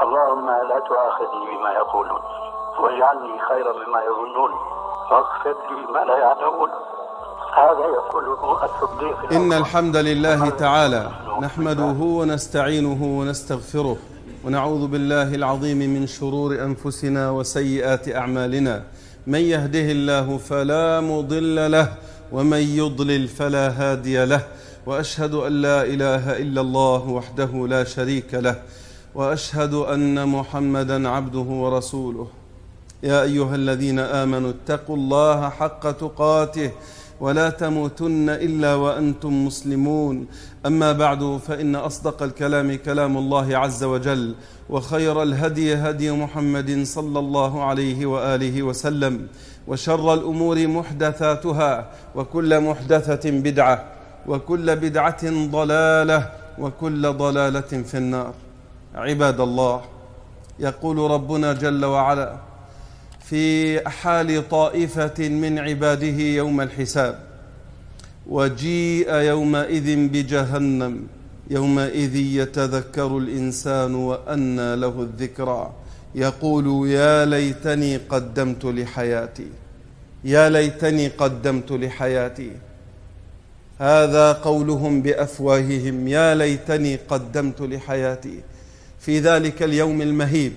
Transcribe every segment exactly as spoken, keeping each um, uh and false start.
اللهم لا تؤاخذني بما يقولون واجعلني خيرا مما يظنون واغفر لي ما لا يعلمون. هذا يقوله الصديق. إن الحمد لله تعالى نحمده ونستعينه ونستغفره ونعوذ بالله العظيم من شرور أنفسنا وسيئات أعمالنا. من يهده الله فلا مضل له ومن يضلل فلا هادي له، وأشهد أن لا إله إلا الله وحده لا شريك له، وأشهد أن محمدا عبده ورسوله. يا أيها الذين آمنوا اتقوا الله حق تقاته ولا تموتن إلا وأنتم مسلمون. أما بعد، فإن أصدق الكلام كلام الله عز وجل، وخير الهدي هدي محمد صلى الله عليه وآله وسلم، وشر الأمور محدثاتها، وكل محدثة بدعة، وكل بدعة ضلالة، وكل ضلالة في النار. عباد الله، يقول ربنا جل وعلا في حال طائفة من عباده يوم الحساب: وجيء يومئذ بجهنم يومئذ يتذكر الإنسان وأنى له الذكرى يقول يا ليتني قدمت لحياتي يا ليتني قدمت لحياتي. هذا قولهم بأفواههم: يا ليتني قدمت لحياتي. في ذلك اليوم المهيب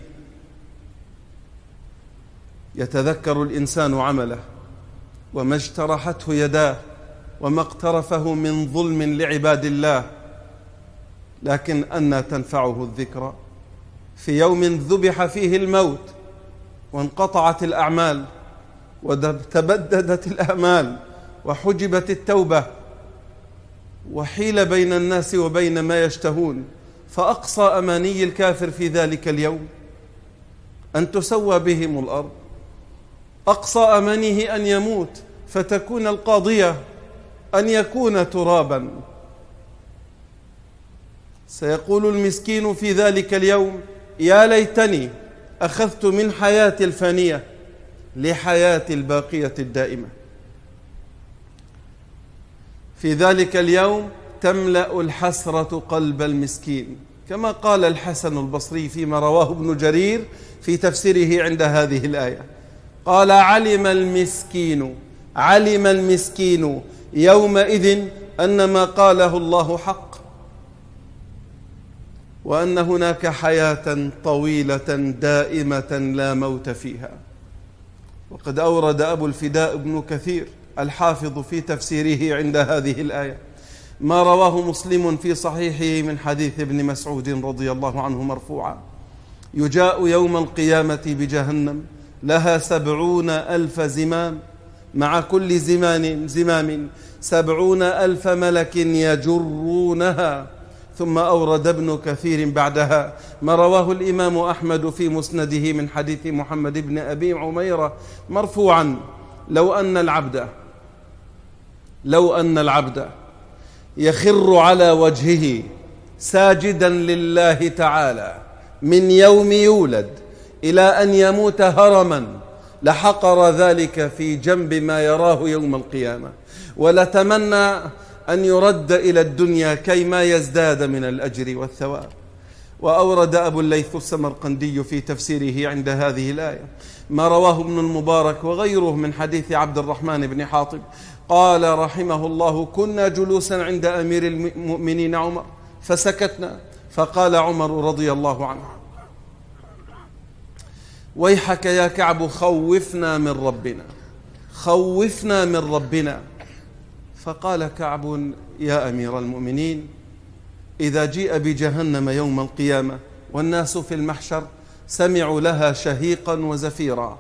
يتذكر الإنسان عمله وما اجترحته يداه وما اقترفه من ظلم لعباد الله، لكن أنى تنفعه الذكرى في يوم ذبح فيه الموت وانقطعت الأعمال وتبددت الآمال وحجبت التوبة وحيل بين الناس وبين ما يشتهون. فأقصى أماني الكافر في ذلك اليوم أن تسوى بهم الأرض، أقصى أمانيه أن يموت فتكون القاضية أن يكون ترابا. سيقول المسكين في ذلك اليوم: يا ليتني أخذت من حياتي الفانية لحياتي الباقية الدائمة. في ذلك اليوم تملأ الحسرة قلب المسكين، كما قال الحسن البصري فيما رواه ابن جرير في تفسيره عند هذه الآية، قال: علم المسكين علم المسكين يومئذ أن ما قاله الله حق، وأن هناك حياة طويلة دائمة لا موت فيها. وقد أورد أبو الفداء ابن كثير الحافظ في تفسيره عند هذه الآية ما رواه مسلم في صحيحه من حديث ابن مسعود رضي الله عنه مرفوعا: يجاء يوم القيامة بجهنم لها سبعون ألف زمام، مع كل زمان زمام سبعون ألف ملك يجرونها. ثم أورد ابن كثير بعدها ما رواه الإمام أحمد في مسنده من حديث محمد بن أبي عميرة مرفوعا: لو أن العبد لو أن العبد يخر على وجهه ساجدا لله تعالى من يوم يولد إلى أن يموت هرما لحقر ذلك في جنب ما يراه يوم القيامة، ولتمنى أن يرد إلى الدنيا كيما يزداد من الأجر والثواب. وأورد أبو الليث السمرقندي في تفسيره عند هذه الآية ما رواه ابن المبارك وغيره من حديث عبد الرحمن بن حاطب قال رحمه الله: كنا جلوسا عند أمير المؤمنين عمر فسكتنا، فقال عمر رضي الله عنه: ويحك يا كعب، خوفنا من ربنا خوفنا من ربنا. فقال كعب: يا أمير المؤمنين، إذا جيء بجهنم يوم القيامة والناس في المحشر سمعوا لها شهيقا وزفيرا،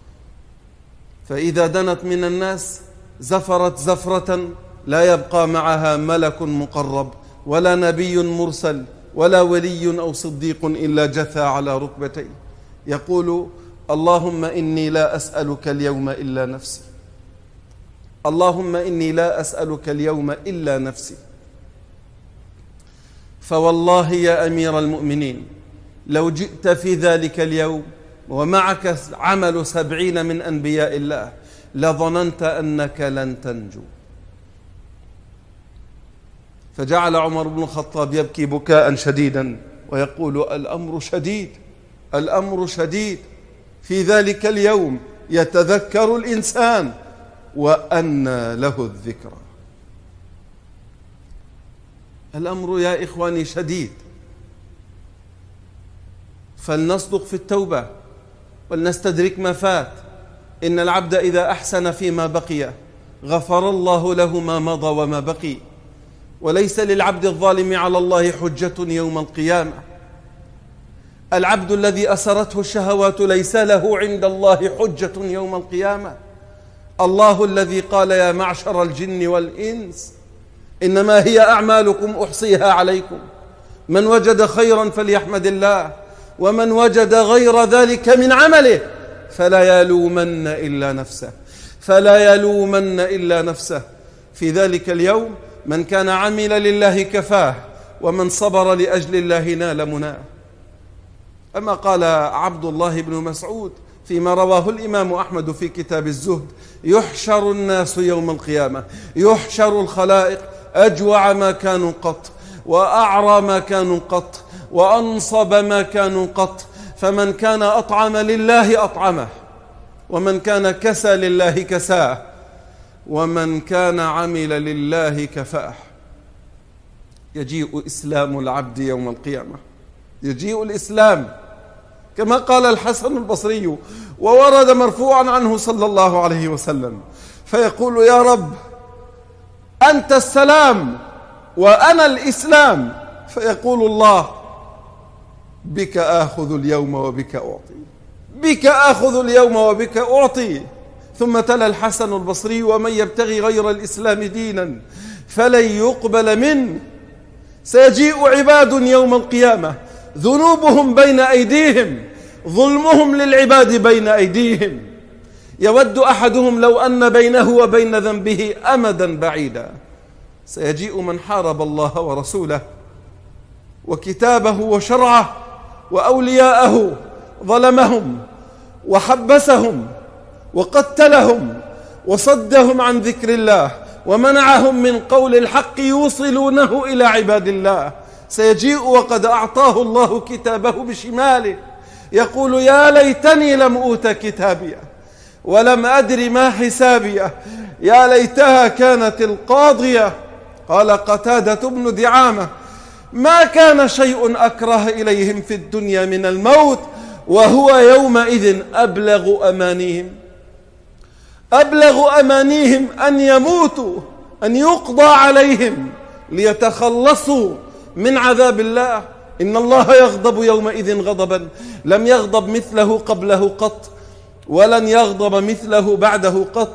فإذا دنت من الناس زفرت زفرة لا يبقى معها ملك مقرب ولا نبي مرسل ولا ولي أو صديق إلا جثى على ركبتيه يقول: اللهم إني لا أسألك اليوم إلا نفسي اللهم إني لا أسألك اليوم إلا نفسي. فوالله يا أمير المؤمنين، لو جئت في ذلك اليوم ومعك عمل سبعين من أنبياء الله لظننت أنك لن تنجو. فجعل عمر بن الخطاب يبكي بكاء شديدا ويقول: الأمر شديد الأمر شديد. في ذلك اليوم يتذكر الإنسان وأنى له الذكرى. الأمر يا إخواني شديد، فلنصدق في التوبة ولنستدرك ما فات. إن العبد إذا أحسن فيما بقي غفر الله له ما مضى وما بقي، وليس للعبد الظالم على الله حجة يوم القيامة. العبد الذي أسرته الشهوات ليس له عند الله حجة يوم القيامة. الله الذي قال يا معشر الجن والإنس إنما هي أعمالكم أحصيها عليكم، من وجد خيرا فليحمد الله، ومن وجد غير ذلك من عمله فلا يلومن إلا نفسه، فلا يلومن إلا نفسه. في ذلك اليوم من كان عمل لله كفاه، ومن صبر لأجل الله نال مناه. أما قال عبد الله بن مسعود فيما رواه الإمام أحمد في كتاب الزهد: يحشر الناس يوم القيامة، يحشر الخلائق أجوع ما كانوا قط، وأعرى ما كانوا قط، وأنصب ما كانوا قط، فمن كان أطعم لله أطعمه، ومن كان كسى لله كساه، ومن كان عمل لله كفاه. يجيء إسلام العبد يوم القيامة، يجيء الإسلام كما قال الحسن البصري، وورد مرفوعا عنه صلى الله عليه وسلم، فيقول: يا رب أنت السلام وأنا الإسلام، فيقول الله: بك آخذ اليوم وبك أعطي، بك آخذ اليوم وبك أعطي. ثم تلا الحسن البصري: ومن يبتغي غير الإسلام دينا فلن يقبل منه. سيجيء عباد يوم القيامة ذنوبهم بين أيديهم، ظلمهم للعباد بين أيديهم، يود أحدهم لو أن بينه وبين ذنبه أمدا بعيدا. سيجيء من حارب الله ورسوله وكتابه وشرعه وأولياءه، ظلمهم وحبسهم وقتلهم وصدهم عن ذكر الله ومنعهم من قول الحق يوصلونه إلى عباد الله. سيجيء وقد أعطاه الله كتابه بشماله، يقول: يا ليتني لم أوت كتابيه ولم أدر ما حسابيه، يا ليتها كانت القاضية. قال قتادة بن دعامة: ما كان شيء أكره إليهم في الدنيا من الموت، وهو يومئذ أبلغ أمانيهم، أبلغ أمانيهم أن يموتوا، أن يقضى عليهم ليتخلصوا من عذاب الله. إن الله يغضب يومئذ غضبا لم يغضب مثله قبله قط، ولن يغضب مثله بعده قط.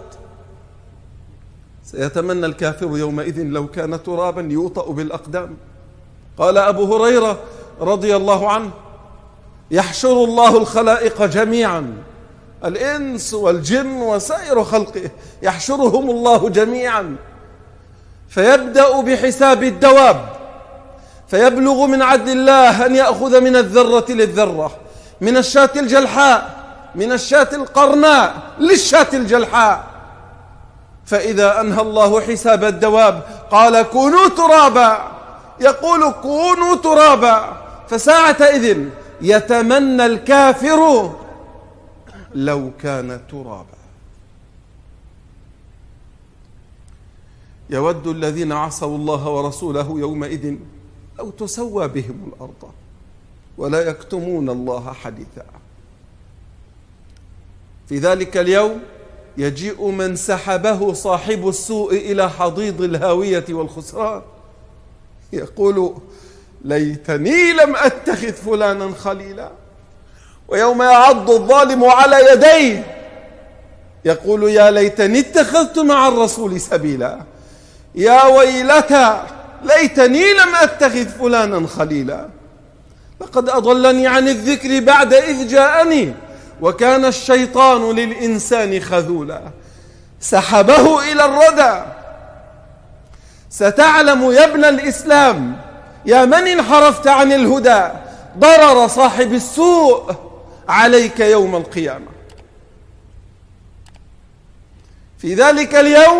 سيتمنى الكافر يومئذ لو كان ترابا يوطأ بالأقدام. قال أبو هريرة رضي الله عنه: يحشر الله الخلائق جميعا، الإنس والجن وسائر خلقه، يحشرهم الله جميعا، فيبدأ بحساب الدواب، فيبلغ من عدل الله أن يأخذ من الذرة للذرة، من الشاة الجلحاء، من الشاة القرناء للشاة الجلحاء. فإذا أنهى الله حساب الدواب قال: كونوا ترابا، يقول: كونوا ترابا. فساعتئذ يتمنى الكافر لو كان ترابا. يود الذين عصوا الله ورسوله يومئذ لو تسوى بهم الأرض ولا يكتمون الله حديثا. في ذلك اليوم يجيء من سحبه صاحب السوء إلى حضيض الهاوية والخسران، يقول: ليتني لم أتخذ فلانا خليلا. ويوم يعض الظالم على يديه يقول: يا ليتني اتخذت مع الرسول سبيلا، يا ويلتى ليتني لم أتخذ فلانا خليلا، لقد أضلني عن الذكر بعد إذ جاءني وكان الشيطان للإنسان خذولا. سحبه إلى الردى. ستعلم يا ابن الإسلام يا من انحرفت عن الهدى ضرر صاحب السوء عليك يوم القيامة. في ذلك اليوم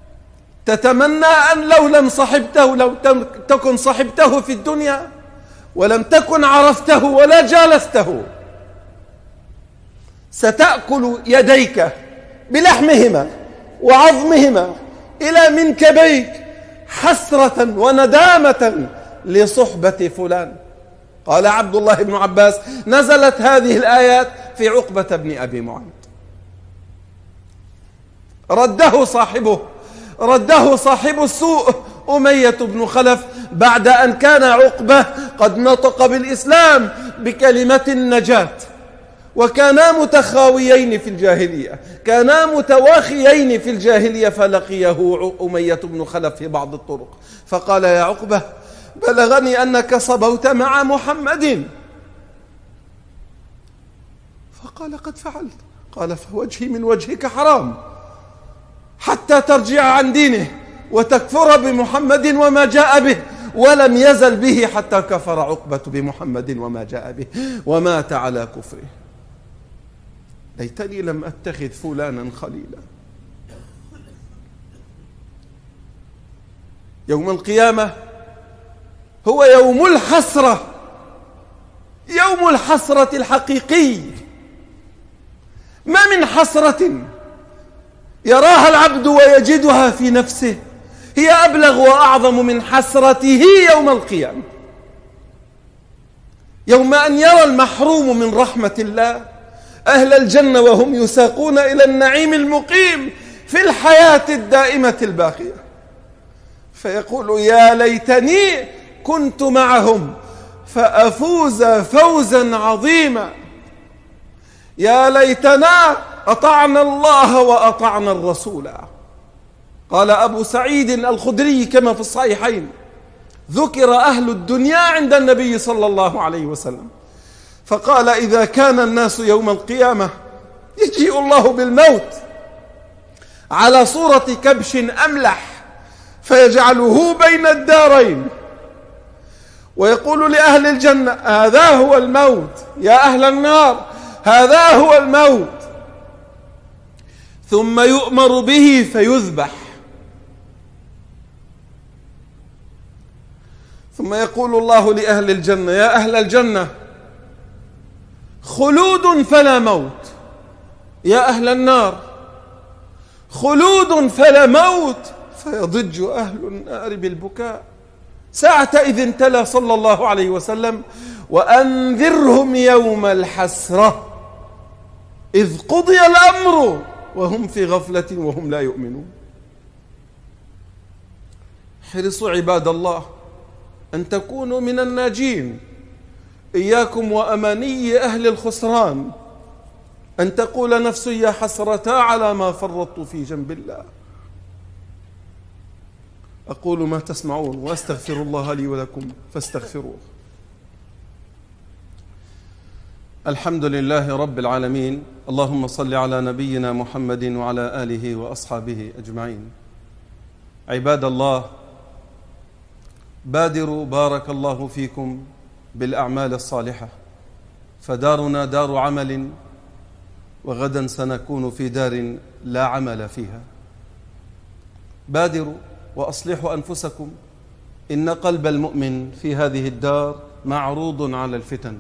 تتمنى أن لو لم صحبته، لو تكن صحبته في الدنيا ولم تكن عرفته ولا جالسته ستأكل يديك بلحمهما وعظمهما إلى منكبيك حسرة وندامة لصحبة فلان. قال عبد الله بن عباس: نزلت هذه الآيات في عقبة بن أبي معيط. رده صاحبه رده صاحب السوء أمية بن خلف بعد أن كان عقبة قد نطق بالإسلام بكلمة النجاة، وكانا متخاويين في الجاهلية، كانا متواخيين في الجاهلية، فلقيه أمية بن خلف في بعض الطرق فقال: يا عقبة، بلغني أنك صبوت مع محمد. فقال: قد فعلت. قال: فوجهي من وجهك حرام حتى ترجع عن دينه وتكفر بمحمد وما جاء به. ولم يزل به حتى كفر عقبة بمحمد وما جاء به ومات على كفره. ليتني لم أتخذ فلانا خليلا. يوم القيامة هو يوم الحسرة، يوم الحسرة الحقيقي. ما من حسرة يراها العبد ويجدها في نفسه هي أبلغ وأعظم من حسرته يوم القيامة، يوم أن يرى المحروم من رحمة الله أهل الجنة وهم يساقون إلى النعيم المقيم في الحياة الدائمة الباقية، فيقول: يا ليتني كنت معهم فأفوز فوزا عظيما، يا ليتنا أطعنا الله وأطعنا الرسول. قال أبو سعيد الخدري كما في الصحيحين: ذكر أهل الدنيا عند النبي صلى الله عليه وسلم فقال: إذا كان الناس يوم القيامة يجيء الله بالموت على صورة كبش أملح فيجعله بين الدارين ويقول لأهل الجنة: هذا هو الموت، يا أهل النار هذا هو الموت، ثم يؤمر به فيذبح، ثم يقول الله لأهل الجنة: يا أهل الجنة خلود فلا موت، يا أهل النار خلود فلا موت، فيضج أهل النار بالبكاء. ساعتئذ تلا صلى الله عليه وسلم: وأنذرهم يوم الحسرة إذ قضي الأمر وهم في غفلة وهم لا يؤمنون. احرصوا عباد الله أن تكونوا من الناجين، إياكم وأماني أهل الخسران، أن تقول نفسي: يا حسرتا على ما فرطت في جنب الله. أقول ما تسمعون وأستغفر الله لي ولكم فاستغفروه. الحمد لله رب العالمين، اللهم صل على نبينا محمد وعلى آله وأصحابه أجمعين. عباد الله، بادروا بارك الله فيكم بالأعمال الصالحة، فدارنا دار عمل، وغدا سنكون في دار لا عمل فيها. بادروا وأصلحوا أنفسكم، إن قلب المؤمن في هذه الدار معروض على الفتن،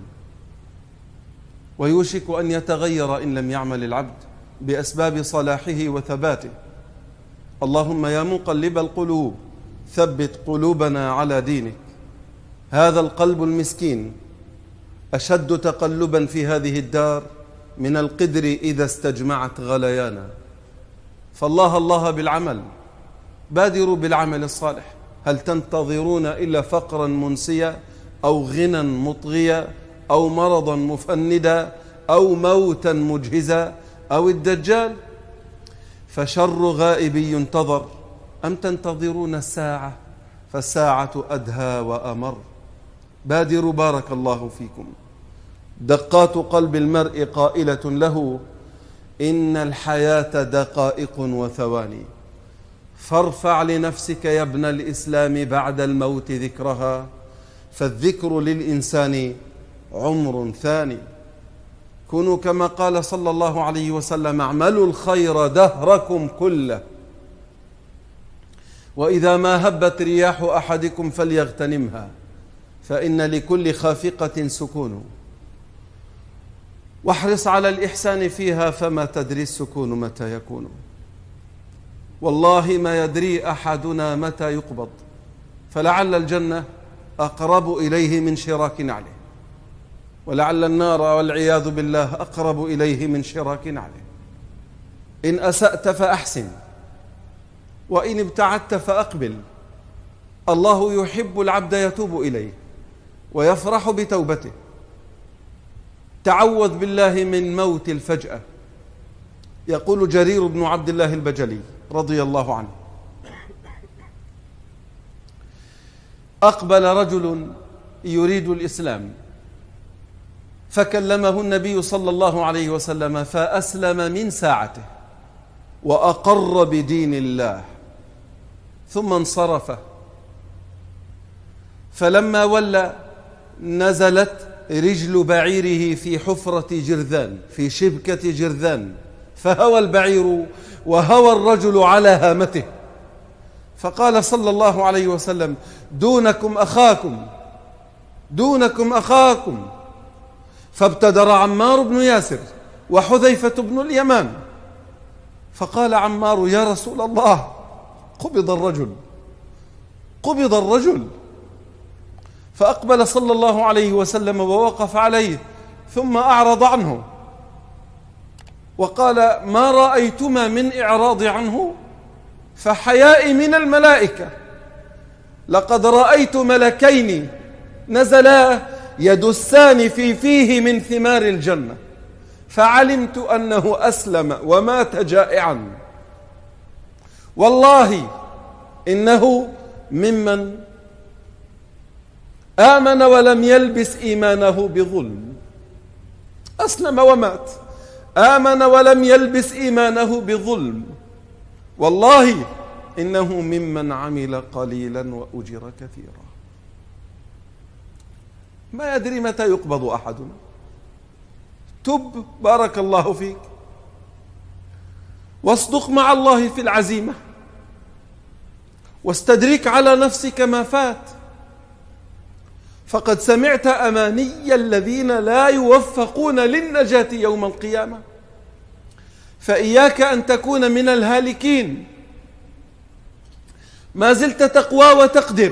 ويوشك أن يتغير إن لم يعمل العبد بأسباب صلاحه وثباته. اللهم يا مقلب القلوب ثبت قلوبنا على دينك. هذا القلب المسكين أشد تقلبا في هذه الدار من القدر إذا استجمعت غليانا، فالله الله بالعمل. بادروا بالعمل الصالح. هل تنتظرون إلا فقرا منسيا أو غنى مطغيا أو مرضا مفندا أو موتا مجهزا أو الدجال؟ فشر غائب ينتظر، أم تنتظرون الساعة؟ فالساعة أدهى وأمر. بادروا بارك الله فيكم. دقات قلب المرء قائلة له: إن الحياة دقائق وثواني، فارفع لنفسك يا ابن الإسلام بعد الموت ذكرها، فالذكر للإنسان عمر ثاني. كونوا كما قال صلى الله عليه وسلم: اعملوا الخير دهركم كله، وإذا ما هبت رياح أحدكم فليغتنمها، فإن لكل خافقة سكون، واحرص على الإحسان فيها فما تدري السكون متى يكون. والله ما يدري أحدنا متى يقبض، فلعل الجنة أقرب إليه من شراك نعله، ولعل النار والعياذ بالله أقرب إليه من شراك نعله. إن أسأت فأحسن، وإن ابتعدت فأقبل. الله يحب العبد يتوب إليه ويفرح بتوبته. تعوذ بالله من موت الفجأة. يقول جرير بن عبد الله البجلي رضي الله عنه: أقبل رجل يريد الإسلام، فكلمه النبي صلى الله عليه وسلم فأسلم من ساعته وأقر بدين الله، ثم انصرف. فلما ولى نزلت رجل بعيره في حفرة جرذان، في شبكة جرذان، فهوى البعير وهوى الرجل على هامته. فقال صلى الله عليه وسلم: دونكم أخاكم، دونكم أخاكم. فابتدر عمار بن ياسر وحذيفة بن اليمان، فقال عمار: يا رسول الله، قبض الرجل، قبض الرجل. فأقبل صلى الله عليه وسلم ووقف عليه، ثم أعرض عنه وقال: ما رأيتما من إعراض عنه فحيائي من الملائكة، لقد رأيت ملكين نزلا يدسان في فيه من ثمار الجنة، فعلمت أنه أسلم ومات جائعا. والله إنه ممن آمن ولم يلبس إيمانه بظلم. أسلم ومات، آمن ولم يلبس إيمانه بظلم. والله إنه ممن عمل قليلا وأجر كثيرا. ما يدري متى يقبض أحدنا. تب، بارك الله فيك، واصدق مع الله في العزيمة، واستدرك على نفسك ما فات. فقد سمعت أماني الذين لا يوفقون للنجاة يوم القيامة، فإياك أن تكون من الهالكين. ما زلت تقوى وتقدر،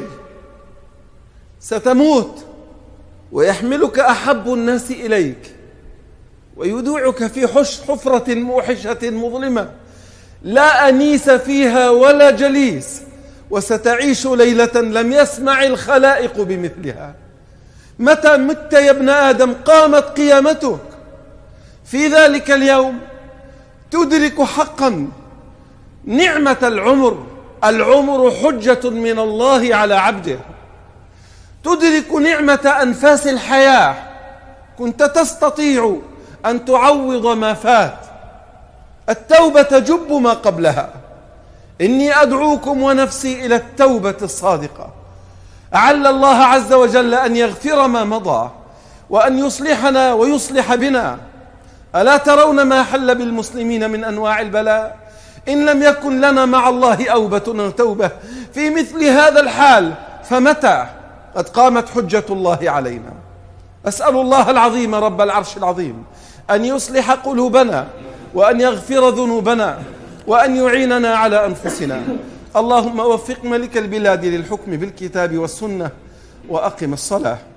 ستموت ويحملك أحب الناس إليك ويودعك في حفرة موحشة مظلمة لا أنيس فيها ولا جليس، وستعيش ليلة لم يسمع الخلائق بمثلها. متى مت يا ابن آدم قامت قيامتك. في ذلك اليوم تدرك حقا نعمة العمر. العمر حجة من الله على عبده. تدرك نعمة أنفاس الحياة. كنت تستطيع أن تعوض ما فات. التوبة تجب ما قبلها. إني أدعوكم ونفسي إلى التوبة الصادقة. أعل الله عز وجل أن يغفر ما مضى وأن يصلحنا ويصلح بنا. ألا ترون ما حل بالمسلمين من أنواع البلاء؟ إن لم يكن لنا مع الله أوبة توبة في مثل هذا الحال فمتى؟ قد قامت حجة الله علينا. أسأل الله العظيم رب العرش العظيم أن يصلح قلوبنا وأن يغفر ذنوبنا وأن يعيننا على أنفسنا. اللهم وفق ملك البلاد للحكم بالكتاب والسنة وأقم الصلاة.